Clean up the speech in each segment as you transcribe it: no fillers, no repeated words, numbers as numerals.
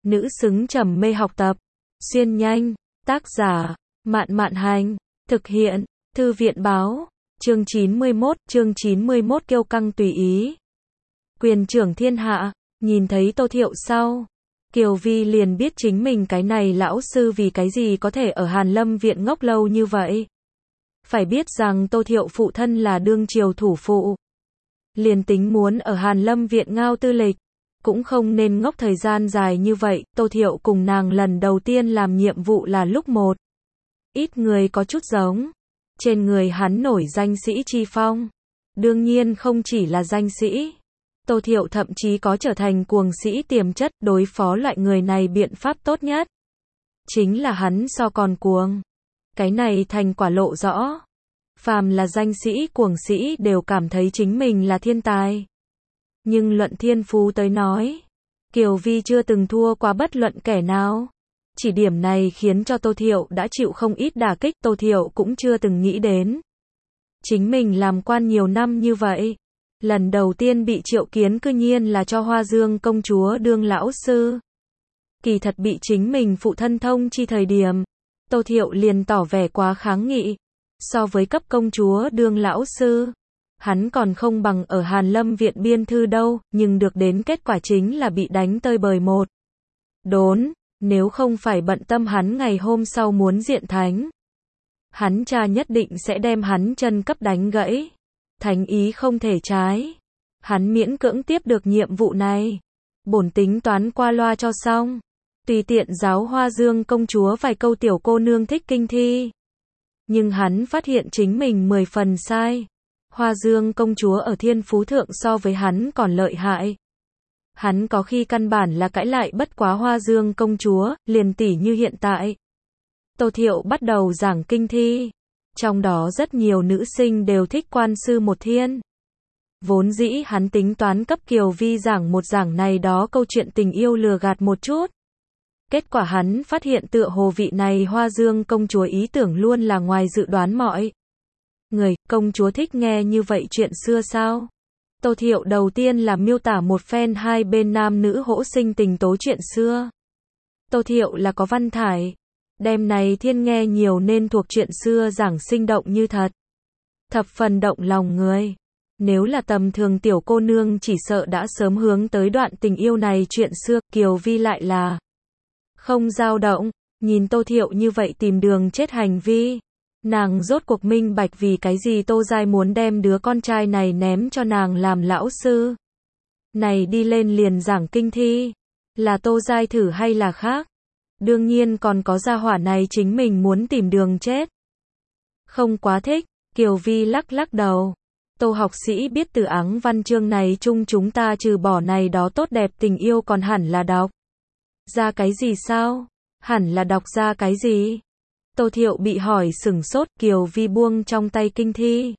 nữ xứng trầm mê học tập. Xuyên nhanh, tác giả, Mạn Mạn Hành, thực hiện, Thư viện báo, chương 91 kiêu căng tùy ý. Quyền trưởng thiên hạ, nhìn thấy Tô Thiệu sau, Kiều Vi liền biết chính mình cái này lão sư vì cái gì có thể ở Hàn Lâm viện ngốc lâu như vậy. Phải biết rằng Tô Thiệu phụ thân là đương triều thủ phụ. Liền tính muốn ở Hàn Lâm viện ngao tư lịch, cũng không nên ngốc thời gian dài như vậy. Tô Thiệu cùng nàng lần đầu tiên làm nhiệm vụ là lúc một. Ít người có chút giống. Trên người hắn nổi danh sĩ chi phong. Đương nhiên không chỉ là danh sĩ. Tô Thiệu thậm chí có trở thành cuồng sĩ tiềm chất. Đối phó loại người này biện pháp tốt nhất chính là hắn so còn cuồng. Cái này thành quả lộ rõ. Phàm là danh sĩ cuồng sĩ đều cảm thấy chính mình là thiên tài. Nhưng luận thiên phú tới nói, Kiều Vi chưa từng thua qua bất luận kẻ nào. Chỉ điểm này khiến cho Tô Thiệu đã chịu không ít đả kích. Tô Thiệu cũng chưa từng nghĩ đến chính mình làm quan nhiều năm như vậy, lần đầu tiên bị triệu kiến cư nhiên là cho Hoa Dương công chúa đương lão sư. Kỳ thật bị chính mình phụ thân thông chi thời điểm, Tô Thiệu liền tỏ vẻ quá kháng nghị. So với cấp công chúa đương lão sư, hắn còn không bằng ở Hàn Lâm viện biên thư đâu, nhưng được đến kết quả chính là bị đánh tơi bời một đốn. Nếu không phải bận tâm hắn ngày hôm sau muốn diện thánh, hắn cha nhất định sẽ đem hắn chân cấp đánh gãy. Thánh ý không thể trái. Hắn miễn cưỡng tiếp được nhiệm vụ này. Bổn tính toán qua loa cho xong. Tùy tiện giáo Hoa Dương công chúa vài câu tiểu cô nương thích kinh thi. Nhưng hắn phát hiện chính mình 10 phần sai. Hoa Dương công chúa ở thiên phú thượng so với hắn còn lợi hại. Hắn có khi căn bản là cãi lại bất quá Hoa Dương công chúa, liền tỉ như hiện tại. Tô Thiệu bắt đầu giảng kinh thi. Trong đó rất nhiều nữ sinh đều thích Quan Sư Một Thiên. Vốn dĩ hắn tính toán cấp Kiều Vi giảng một giảng này đó câu chuyện tình yêu lừa gạt một chút. Kết quả hắn phát hiện tựa hồ vị này Hoa Dương công chúa ý tưởng luôn là ngoài dự đoán mọi người. Công chúa thích nghe như vậy chuyện xưa sao? Tô Thiệu đầu tiên là miêu tả một phen hai bên nam nữ hỗ sinh tình tố chuyện xưa. Tô Thiệu là có văn thải. Đêm này thiên nghe nhiều nên thuộc chuyện xưa giảng sinh động như thật. Thập phần động lòng người. Nếu là tầm thường tiểu cô nương chỉ sợ đã sớm hướng tới đoạn tình yêu này chuyện xưa. Kiều Vi lại là không dao động. Nhìn Tô Thiệu như vậy tìm đường chết hành vi, nàng rốt cuộc minh bạch vì cái gì Tô Giai muốn đem đứa con trai này ném cho nàng làm lão sư. Này đi lên liền giảng kinh thi. Là Tô Giai thử hay là khác? Đương nhiên còn có gia hỏa này chính mình muốn tìm đường chết. Không quá thích. Kiều Vi lắc lắc đầu. Tô học sĩ biết từ áng văn chương này chung chúng ta trừ bỏ này đó tốt đẹp tình yêu còn hẳn là đọc ra cái gì sao? Hẳn là đọc ra cái gì? Tô Thiệu bị hỏi sửng sốt. Kiều Vi buông trong tay kinh thi.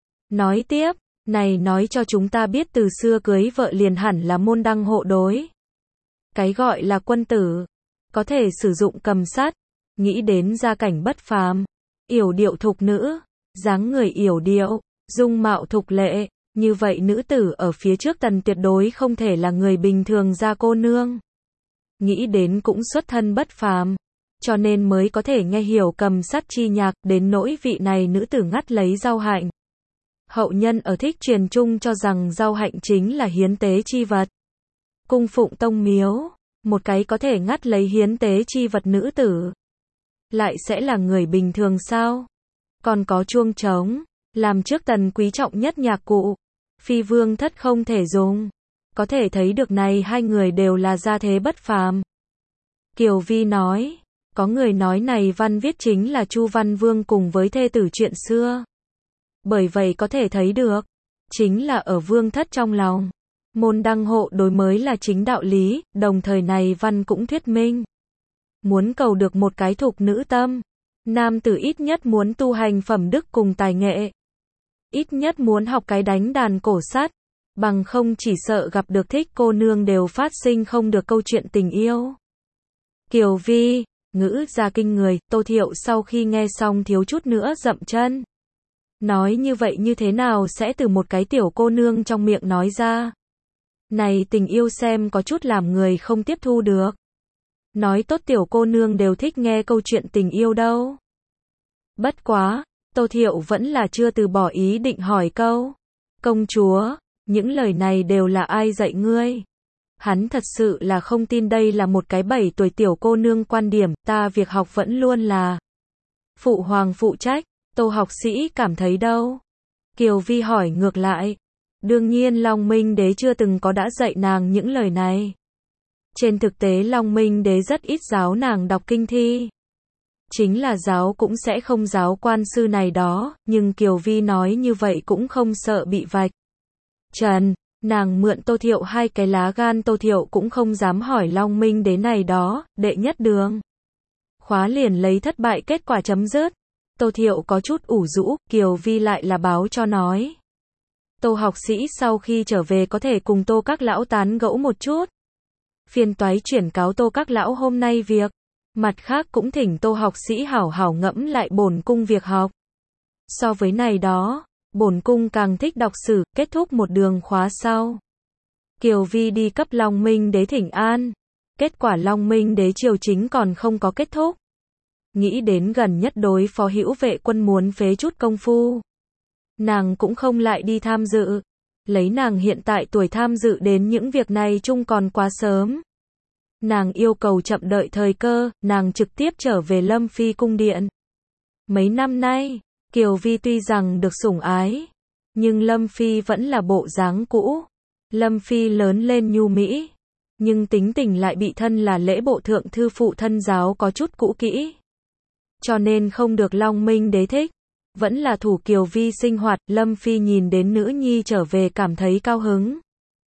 Nói tiếp, này nói cho chúng ta biết từ xưa cưới vợ liền hẳn là môn đăng hộ đối. Cái gọi là quân tử, có thể sử dụng cầm sắt, nghĩ đến gia cảnh bất phàm, yểu điệu thục nữ, dáng người yểu điệu, dung mạo thục lệ, như vậy nữ tử ở phía trước tần tuyệt đối không thể là người bình thường gia cô nương. Nghĩ đến cũng xuất thân bất phàm, cho nên mới có thể nghe hiểu cầm sắt chi nhạc. Đến nỗi vị này nữ tử ngắt lấy rau hạnh. Hậu nhân ở thích truyền chung cho rằng rau hạnh chính là hiến tế chi vật. Cung phụng tông miếu, một cái có thể ngắt lấy hiến tế chi vật nữ tử, lại sẽ là người bình thường sao? Còn có chuông trống, làm trước tần quý trọng nhất nhạc cụ, phi vương thất không thể dùng. Có thể thấy được này hai người đều là gia thế bất phàm. Kiều Vi nói, có người nói này văn viết chính là Chu Văn Vương cùng với thê tử chuyện xưa. Bởi vậy có thể thấy được, chính là ở vương thất trong lòng, môn đăng hộ đối mới là chính đạo lý. Đồng thời này văn cũng thuyết minh, muốn cầu được một cái thục nữ tâm, nam tử ít nhất muốn tu hành phẩm đức cùng tài nghệ, ít nhất muốn học cái đánh đàn cổ sắt, bằng không chỉ sợ gặp được thích cô nương đều phát sinh không được câu chuyện tình yêu. Kiều Vi, ngữ ra kinh người. Tô Thiệu sau khi nghe xong thiếu chút nữa dậm chân. Nói như vậy như thế nào sẽ từ một cái tiểu cô nương trong miệng nói ra? Này tình yêu xem có chút làm người không tiếp thu được. Nói tốt tiểu cô nương đều thích nghe câu chuyện tình yêu đâu. Bất quá, Tô Thiệu vẫn là chưa từ bỏ ý định hỏi câu. Công chúa, những lời này đều là ai dạy ngươi? Hắn thật sự là không tin đây là một cái 7 tuổi tiểu cô nương quan điểm, ta việc học vẫn luôn là phụ hoàng phụ trách, Tô học sĩ cảm thấy đâu? Kiều Vi hỏi ngược lại. Đương nhiên Long Minh Đế chưa từng có đã dạy nàng những lời này. Trên thực tế Long Minh Đế rất ít giáo nàng đọc kinh thi. Chính là giáo cũng sẽ không giáo quan sư này đó, nhưng Kiều Vi nói như vậy cũng không sợ bị vạch trần. Nàng mượn Tô Thiệu 2 cái lá gan, Tô Thiệu cũng không dám hỏi Long Minh Đế này đó, đệ nhất đường khóa liền lấy thất bại kết quả chấm dứt. Tô Thiệu có chút ủ rũ, Kiều Vi lại là báo cho nói. Tô học sĩ sau khi trở về có thể cùng Tô các lão tán gẫu một chút. Phiên toái chuyển cáo Tô các lão hôm nay việc. Mặt khác cũng thỉnh Tô học sĩ hảo hảo ngẫm lại bổn cung việc học. So với này đó, bổn cung càng thích đọc sử, kết thúc một đường khóa sau. Kiều Vi đi cấp Long Minh Đế thỉnh an. Kết quả Long Minh Đế triều chính còn không có kết thúc. Nghĩ đến gần nhất đối phó Hữu Vệ Quân muốn phế chút công phu. Nàng cũng không lại đi tham dự. Lấy nàng hiện tại tuổi tham dự đến những việc này chung còn quá sớm. Nàng yêu cầu chậm đợi thời cơ, nàng trực tiếp trở về Lâm Phi cung điện. Mấy năm nay, Kiều Vi tuy rằng được sủng ái, nhưng Lâm Phi vẫn là bộ dáng cũ. Lâm Phi lớn lên nhu mỹ, nhưng tính tình lại bị thân là lễ bộ thượng thư phụ thân giáo có chút cũ kỹ. Cho nên không được Long Minh Đế thích. Vẫn là thủ Kiều Vi sinh hoạt, Lâm Phi nhìn đến nữ nhi trở về cảm thấy cao hứng.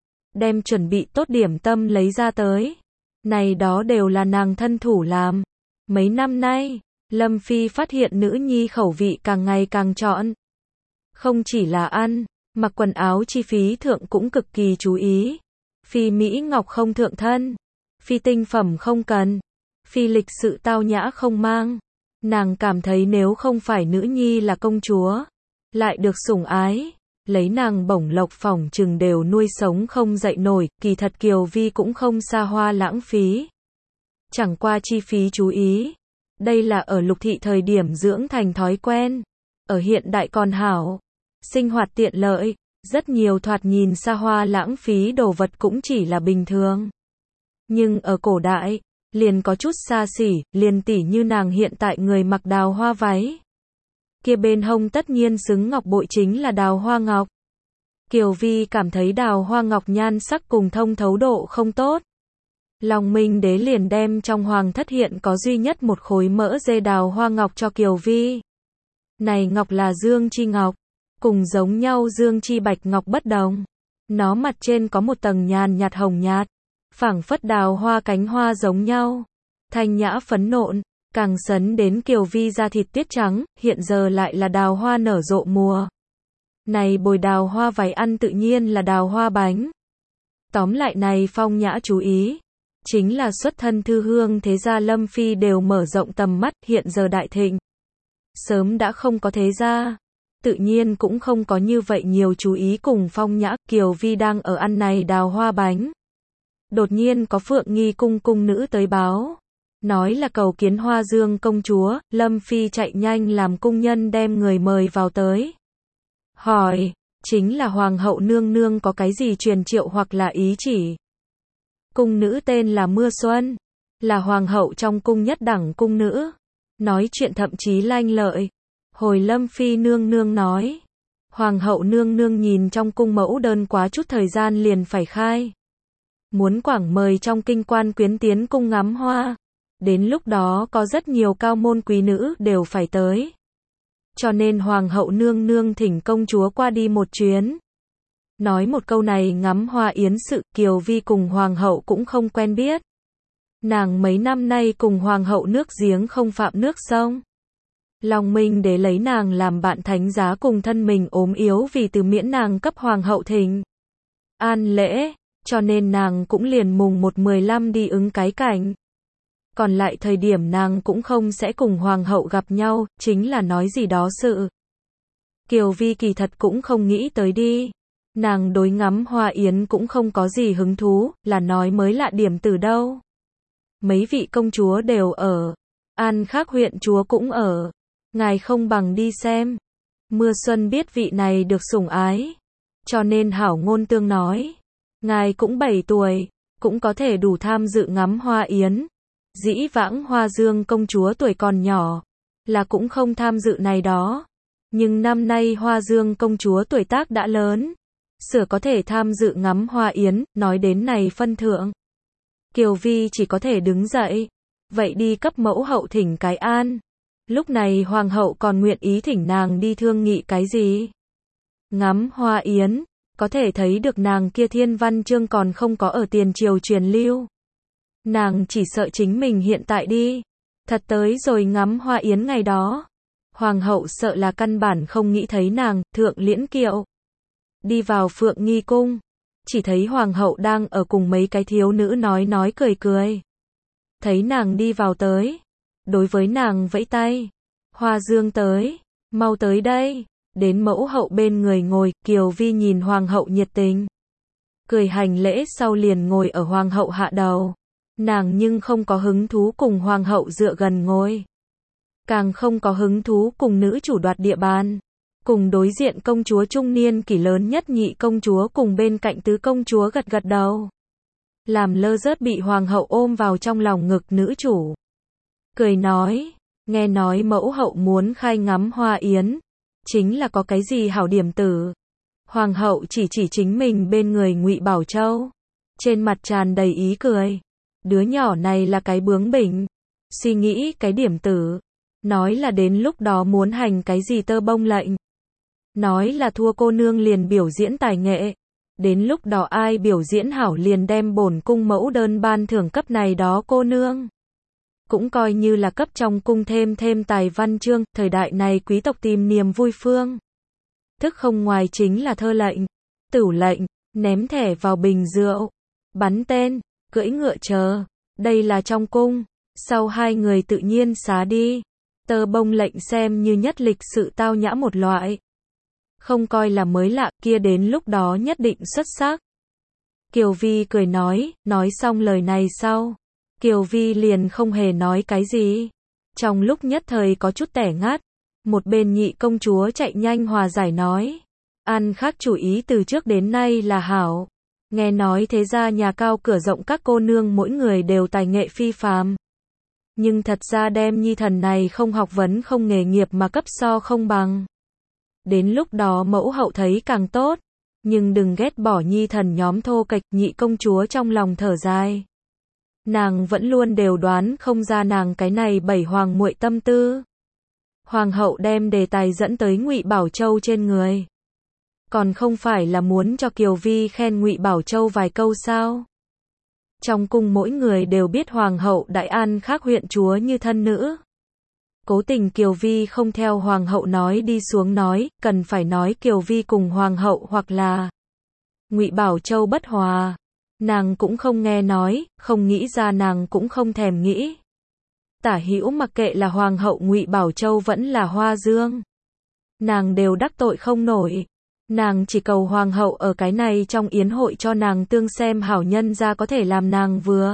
Đem chuẩn bị tốt điểm tâm lấy ra tới. Này đó đều là nàng thân thủ làm. Mấy năm nay, Lâm Phi phát hiện nữ nhi khẩu vị càng ngày càng trọn. Không chỉ là ăn, mặc quần áo chi phí thượng cũng cực kỳ chú ý. Phi Mỹ Ngọc không thượng thân. Phi tinh phẩm không cần. Phi lịch sự tao nhã không mang. Nàng cảm thấy nếu không phải nữ nhi là công chúa, lại được sủng ái, lấy nàng bổng lộc phỏng chừng đều nuôi sống không dậy nổi, kỳ thật Kiều Vi cũng không xa hoa lãng phí. Chẳng qua chi phí chú ý. Đây là ở lục thị thời điểm dưỡng thành thói quen. Ở hiện đại còn hảo. Sinh hoạt tiện lợi. Rất nhiều thoạt nhìn xa hoa lãng phí đồ vật cũng chỉ là bình thường. Nhưng ở cổ đại, liền có chút xa xỉ, liền tỉ như nàng hiện tại người mặc đào hoa váy. Kia bên hông tất nhiên xứng ngọc bội chính là đào hoa ngọc. Kiều Vi cảm thấy đào hoa ngọc nhan sắc cùng thông thấu độ không tốt. Long Minh Đế liền đem trong hoàng thất hiện có duy nhất một khối mỡ dê đào hoa ngọc cho Kiều Vi. Này ngọc là dương chi ngọc, cùng giống nhau dương chi bạch ngọc bất đồng. Nó mặt trên có một tầng nhàn nhạt hồng nhạt, phảng phất đào hoa cánh hoa giống nhau. Thanh nhã phấn nộn, càng sấn đến Kiều Vi da thịt tiết trắng, hiện giờ lại là đào hoa nở rộ mùa. Này bồi đào hoa váy ăn tự nhiên là đào hoa bánh. Tóm lại này phong nhã chú ý. Chính là xuất thân thư hương thế gia Lâm Phi đều mở rộng tầm mắt, hiện giờ đại thịnh. Sớm đã không có thế gia. Tự nhiên cũng không có như vậy nhiều chú ý cùng phong nhã. Kiều Vi đang ở ăn này đào hoa bánh. Đột nhiên có Phượng Nghi cung cung nữ tới báo. Nói là cầu kiến Hoa Dương công chúa, Lâm Phi chạy nhanh làm cung nhân đem người mời vào tới. Hỏi, chính là Hoàng hậu nương nương có cái gì truyền triệu hoặc là ý chỉ. Cung nữ tên là Mưa Xuân, là Hoàng hậu trong cung nhất đẳng cung nữ. Nói chuyện thậm chí lanh lợi. Hồi Lâm Phi nương nương nói. Hoàng hậu nương nương nhìn trong cung mẫu đơn quá chút thời gian liền phải khai. Muốn quảng mời trong kinh quan quyến tiến cung ngắm hoa. Đến lúc đó có rất nhiều cao môn quý nữ đều phải tới. Cho nên Hoàng hậu nương nương thỉnh công chúa qua đi một chuyến. Nói một câu này ngắm hoa yến sự, Kiều Vi cùng Hoàng hậu cũng không quen biết. Nàng mấy năm nay cùng Hoàng hậu nước giếng không phạm nước sông. Long Minh Đế lấy nàng làm bạn thánh giá cùng thân mình ốm yếu vì từ miễn nàng cấp Hoàng hậu thỉnh an lễ, cho nên nàng cũng liền mùng 1/15 đi ứng cái cảnh. Còn lại thời điểm nàng cũng không sẽ cùng Hoàng hậu gặp nhau, chính là nói gì đó sự. Kiều Vi kỳ thật cũng không nghĩ tới đi. Nàng đối ngắm hoa yến cũng không có gì hứng thú, là nói mới lạ điểm từ đâu. mấy vị công chúa đều ở, An Khắc huyện chúa cũng ở, ngài không bằng đi xem. Mưa Xuân biết vị này được sủng ái, cho nên hảo ngôn tương nói, ngài cũng 7 tuổi, cũng có thể đủ tham dự ngắm hoa yến. Dĩ vãng Hoa Dương công chúa tuổi còn nhỏ, là cũng không tham dự này đó. Nhưng năm nay Hoa Dương công chúa tuổi tác đã lớn, sửa có thể tham dự ngắm hoa yến, nói đến này phân thượng. Kiều Vi chỉ có thể đứng dậy, vậy đi cấp mẫu hậu thỉnh cái an. Lúc này hoàng hậu còn nguyện ý thỉnh nàng đi thương nghị cái gì? Ngắm hoa yến, có thể thấy được nàng kia thiên văn chương còn không có ở tiền triều truyền lưu. Nàng chỉ sợ chính mình hiện tại đi, thật tới rồi ngắm hoa yến ngày đó. Hoàng hậu sợ là căn bản không nghĩ thấy nàng, thượng liễn kiệu. Đi vào Phượng Nghi cung, chỉ thấy hoàng hậu đang ở cùng mấy cái thiếu nữ nói cười cười. Thấy nàng đi vào tới, đối với nàng vẫy tay. Hoa Dương tới, mau tới đây. Đến mẫu hậu bên người ngồi, Kiều Vi nhìn hoàng hậu nhiệt tình. Cười hành lễ sau liền ngồi ở hoàng hậu hạ đầu. Nàng nhưng không có hứng thú cùng hoàng hậu dựa gần ngồi. Càng không có hứng thú cùng nữ chủ đoạt địa bàn. Cùng đối diện công chúa trung niên kỷ lớn nhất nhị công chúa cùng bên cạnh tứ công chúa gật gật đầu. Làm lơ rớt bị hoàng hậu ôm vào trong lòng ngực nữ chủ. Cười nói, nghe nói mẫu hậu muốn khai ngắm hoa yến. Chính là có cái gì hảo điểm tử. Hoàng hậu chỉ chính mình bên người Ngụy Bảo Châu. Trên mặt tràn đầy ý cười. Đứa nhỏ này là cái bướng bỉnh. Suy nghĩ cái điểm tử. Nói là đến lúc đó muốn hành cái gì tơ bông lệnh. Nói là thua cô nương liền biểu diễn tài nghệ. Đến lúc đó ai biểu diễn hảo liền đem bổn cung mẫu đơn ban thưởng cấp này đó cô nương. Cũng coi như là cấp trong cung thêm tài văn chương, thời đại này quý tộc tìm niềm vui phương. Thức không ngoài chính là thơ lệnh, tửu lệnh, ném thẻ vào bình rượu, bắn tên, cưỡi ngựa chờ. Đây là trong cung, sau hai người tự nhiên xá đi. Tơ bông lệnh xem như nhất lịch sự tao nhã một loại. Không coi là mới lạ, kia đến lúc đó nhất định xuất sắc. Kiều Vi cười nói xong lời này sau. Kiều Vi liền không hề nói cái gì. Trong lúc nhất thời có chút tẻ ngắt. Một bên nhị công chúa chạy nhanh hòa giải nói. An Khắc chủ ý từ trước đến nay là hảo. Nghe nói thế ra nhà cao cửa rộng các cô nương mỗi người đều tài nghệ phi phàm. Nhưng thật ra đem nhi thần này không học vấn không nghề nghiệp mà cấp so không bằng. Đến lúc đó mẫu hậu thấy càng tốt. Nhưng đừng ghét bỏ nhi thần nhóm thô kệch. Nhị công chúa trong lòng thở dài. Nàng vẫn luôn đều đoán không ra nàng cái này bảy hoàng muội tâm tư. Hoàng hậu đem đề tài dẫn tới Ngụy Bảo Châu trên người. Còn không phải là muốn cho Kiều Vi khen Ngụy Bảo Châu vài câu sao? Trong cung mỗi người đều biết hoàng hậu Đại An Khắc huyện chúa như thân nữ. Cố tình Kiều Vi không theo hoàng hậu nói đi xuống nói, cần phải nói Kiều Vi cùng hoàng hậu hoặc là Ngụy Bảo Châu bất hòa. Nàng cũng không nghe nói, không nghĩ ra nàng cũng không thèm nghĩ. Tả hữu mặc kệ là hoàng hậu Ngụy Bảo Châu vẫn là Hoa Dương. Nàng đều đắc tội không nổi. Nàng chỉ cầu hoàng hậu ở cái này trong yến hội cho nàng tương xem hảo nhân ra có thể làm nàng vừa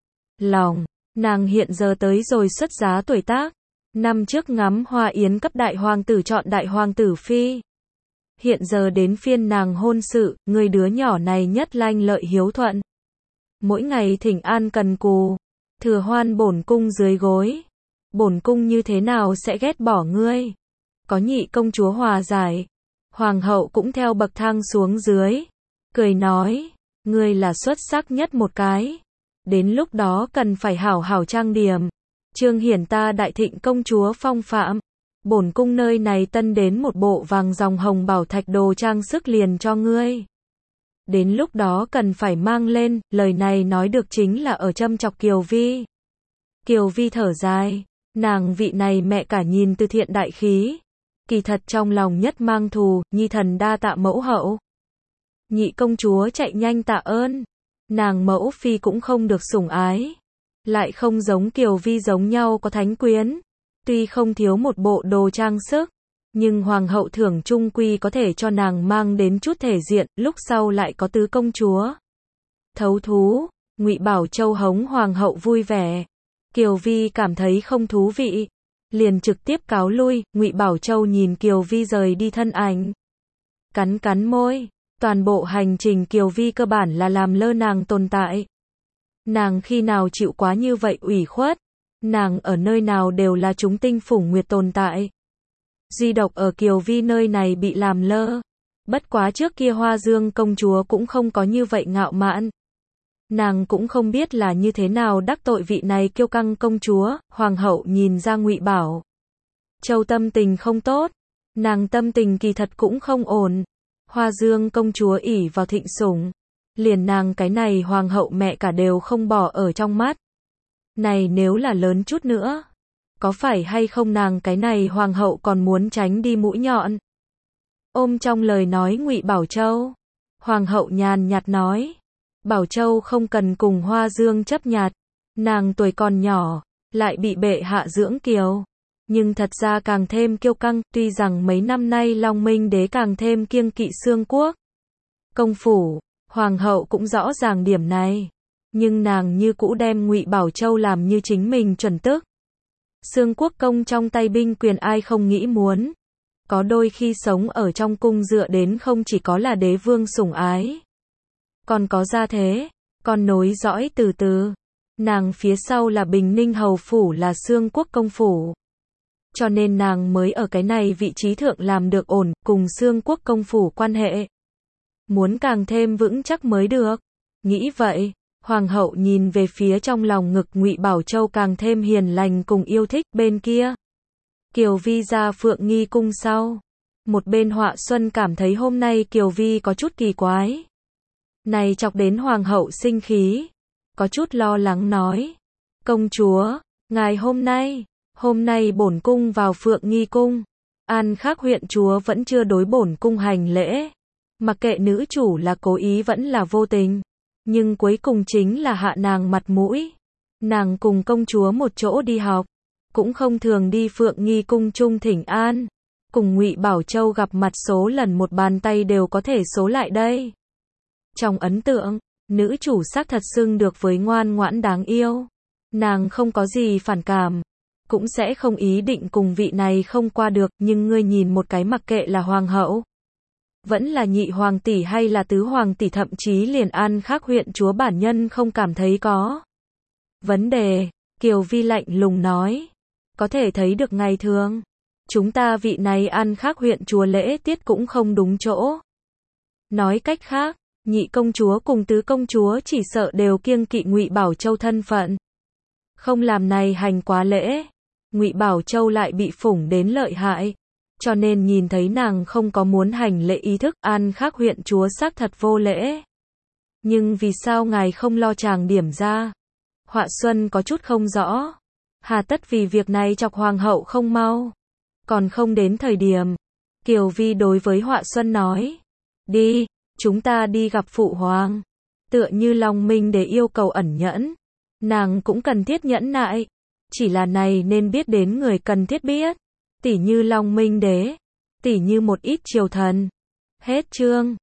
lòng. Nàng hiện giờ tới rồi xuất giá tuổi tác. Năm trước ngắm hoa yến cấp đại hoàng tử chọn đại hoàng tử phi. Hiện giờ đến phiên nàng hôn sự, người đứa nhỏ này nhất lanh lợi hiếu thuận. Mỗi ngày thỉnh an cần cù, thừa hoan bổn cung dưới gối. Bổn cung như thế nào sẽ ghét bỏ ngươi? Có nhị công chúa hòa giải. Hoàng hậu cũng theo bậc thang xuống dưới. Cười nói, ngươi là xuất sắc nhất một cái. Đến lúc đó cần phải hảo hảo trang điểm. Trương hiển ta đại thịnh công chúa phong phạm. Bổn cung nơi này tân đến một bộ vàng dòng hồng bảo thạch đồ trang sức liền cho ngươi. Đến lúc đó cần phải mang lên, lời này nói được chính là ở châm chọc Kiều Vi. Kiều Vi thở dài, nàng vị này mẹ cả nhìn từ thiện đại khí. Kỳ thật trong lòng nhất mang thù, nhi thần đa tạ mẫu hậu. Nhị công chúa chạy nhanh tạ ơn. Nàng mẫu phi cũng không được sủng ái. Lại không giống Kiều Vi giống nhau có thánh quyến. Tuy không thiếu một bộ đồ trang sức, nhưng hoàng hậu thưởng trung quy có thể cho nàng mang đến chút thể diện, lúc sau lại có tứ công chúa. Thấu thú, Ngụy Bảo Châu hống hoàng hậu vui vẻ. Kiều Vi cảm thấy không thú vị, liền trực tiếp cáo lui. Ngụy Bảo Châu nhìn Kiều Vi rời đi thân ảnh, cắn cắn môi. Toàn bộ hành trình Kiều Vi cơ bản là làm lơ nàng tồn tại. Nàng khi nào chịu quá như vậy ủy khuất, nàng ở nơi nào đều là chúng tinh phủ nguyệt tồn tại. Duy độc ở Kiều Vi nơi này bị làm lơ. Bất quá trước kia Hoa Dương công chúa cũng không có như vậy ngạo mạn. Nàng cũng không biết là như thế nào đắc tội vị này kiêu căng công chúa. Hoàng hậu nhìn ra Ngụy Bảo Châu tâm tình không tốt, nàng tâm tình kỳ thật cũng không ổn. Hoa Dương công chúa ỷ vào thịnh sủng, liền nàng cái này hoàng hậu mẹ cả đều không bỏ ở trong mắt. Này nếu là lớn chút nữa, có phải hay không nàng cái này hoàng hậu còn muốn tránh đi mũi nhọn. Ôm trong lời nói Ngụy Bảo Châu, hoàng hậu nhàn nhạt nói, Bảo Châu không cần cùng Hoa Dương chấp nhặt, nàng tuổi còn nhỏ, lại bị bệ hạ dưỡng kiều, nhưng thật ra càng thêm kiêu căng. Tuy rằng mấy năm nay Long Minh đế càng thêm kiêng kỵ Xương Quốc công phủ, hoàng hậu cũng rõ ràng điểm này, nhưng nàng như cũ đem Ngụy Bảo Châu làm như chính mình chuẩn tước. Xương Quốc công trong tay binh quyền ai không nghĩ muốn, có đôi khi sống ở trong cung dựa đến không chỉ có là đế vương sủng ái, còn có gia thế, còn nối dõi từ từ. Nàng phía sau là Bình Ninh hầu phủ là Xương Quốc công phủ, cho nên nàng mới ở cái này vị trí thượng làm được ổn, cùng Xương Quốc công phủ quan hệ muốn càng thêm vững chắc mới được. Nghĩ vậy, hoàng hậu nhìn về phía trong lòng ngực Ngụy Bảo Châu càng thêm hiền lành cùng yêu thích. Bên kia, Kiều Vi ra Phượng Nghi cung sau, một bên Họa Xuân cảm thấy hôm nay Kiều Vi có chút kỳ quái, này chọc đến hoàng hậu sinh khí, có chút lo lắng nói, công chúa, ngài hôm nay bổn cung vào Phượng Nghi cung, An Khắc huyện chúa vẫn chưa đối bổn cung hành lễ. Mặc kệ nữ chủ là cố ý vẫn là vô tình, nhưng cuối cùng chính là hạ nàng mặt mũi. Nàng cùng công chúa một chỗ đi học, cũng không thường đi Phượng Nghi cung chung thỉnh an, cùng Ngụy Bảo Châu gặp mặt số lần một bàn tay đều có thể số lại đây. Trong ấn tượng, nữ chủ xác thật xưng được với ngoan ngoãn đáng yêu. Nàng không có gì phản cảm, cũng sẽ không ý định cùng vị này không qua được, nhưng ngươi nhìn một cái mặc kệ là hoàng hậu, vẫn là nhị hoàng tỷ hay là tứ hoàng tỷ, thậm chí liền An Khắc huyện chúa bản nhân không cảm thấy có vấn đề. Kiều Vi lạnh lùng nói, có thể thấy được ngày thường chúng ta vị này An Khắc huyện chúa lễ tiết cũng không đúng chỗ. Nói cách khác, nhị công chúa cùng tứ công chúa chỉ sợ đều kiêng kỵ Ngụy Bảo Châu thân phận, không làm này hành quá lễ. Ngụy Bảo Châu lại bị phủng đến lợi hại, cho nên nhìn thấy nàng không có muốn hành lễ ý thức. An Khắc huyện chúa xác thật vô lễ, nhưng vì sao ngài không lo chàng điểm ra? Họa Xuân có chút không rõ, hà tất vì việc này chọc hoàng hậu không mau, còn không đến thời điểm. Kiều Vi đối với Họa Xuân nói, đi, chúng ta đi gặp phụ hoàng. Tựa như Long Minh để yêu cầu ẩn nhẫn, nàng cũng cần thiết nhẫn nại, chỉ là này nên biết đến người cần thiết biết, tỉ như Long Minh đế, tỉ như một ít triều thần. Hết chương.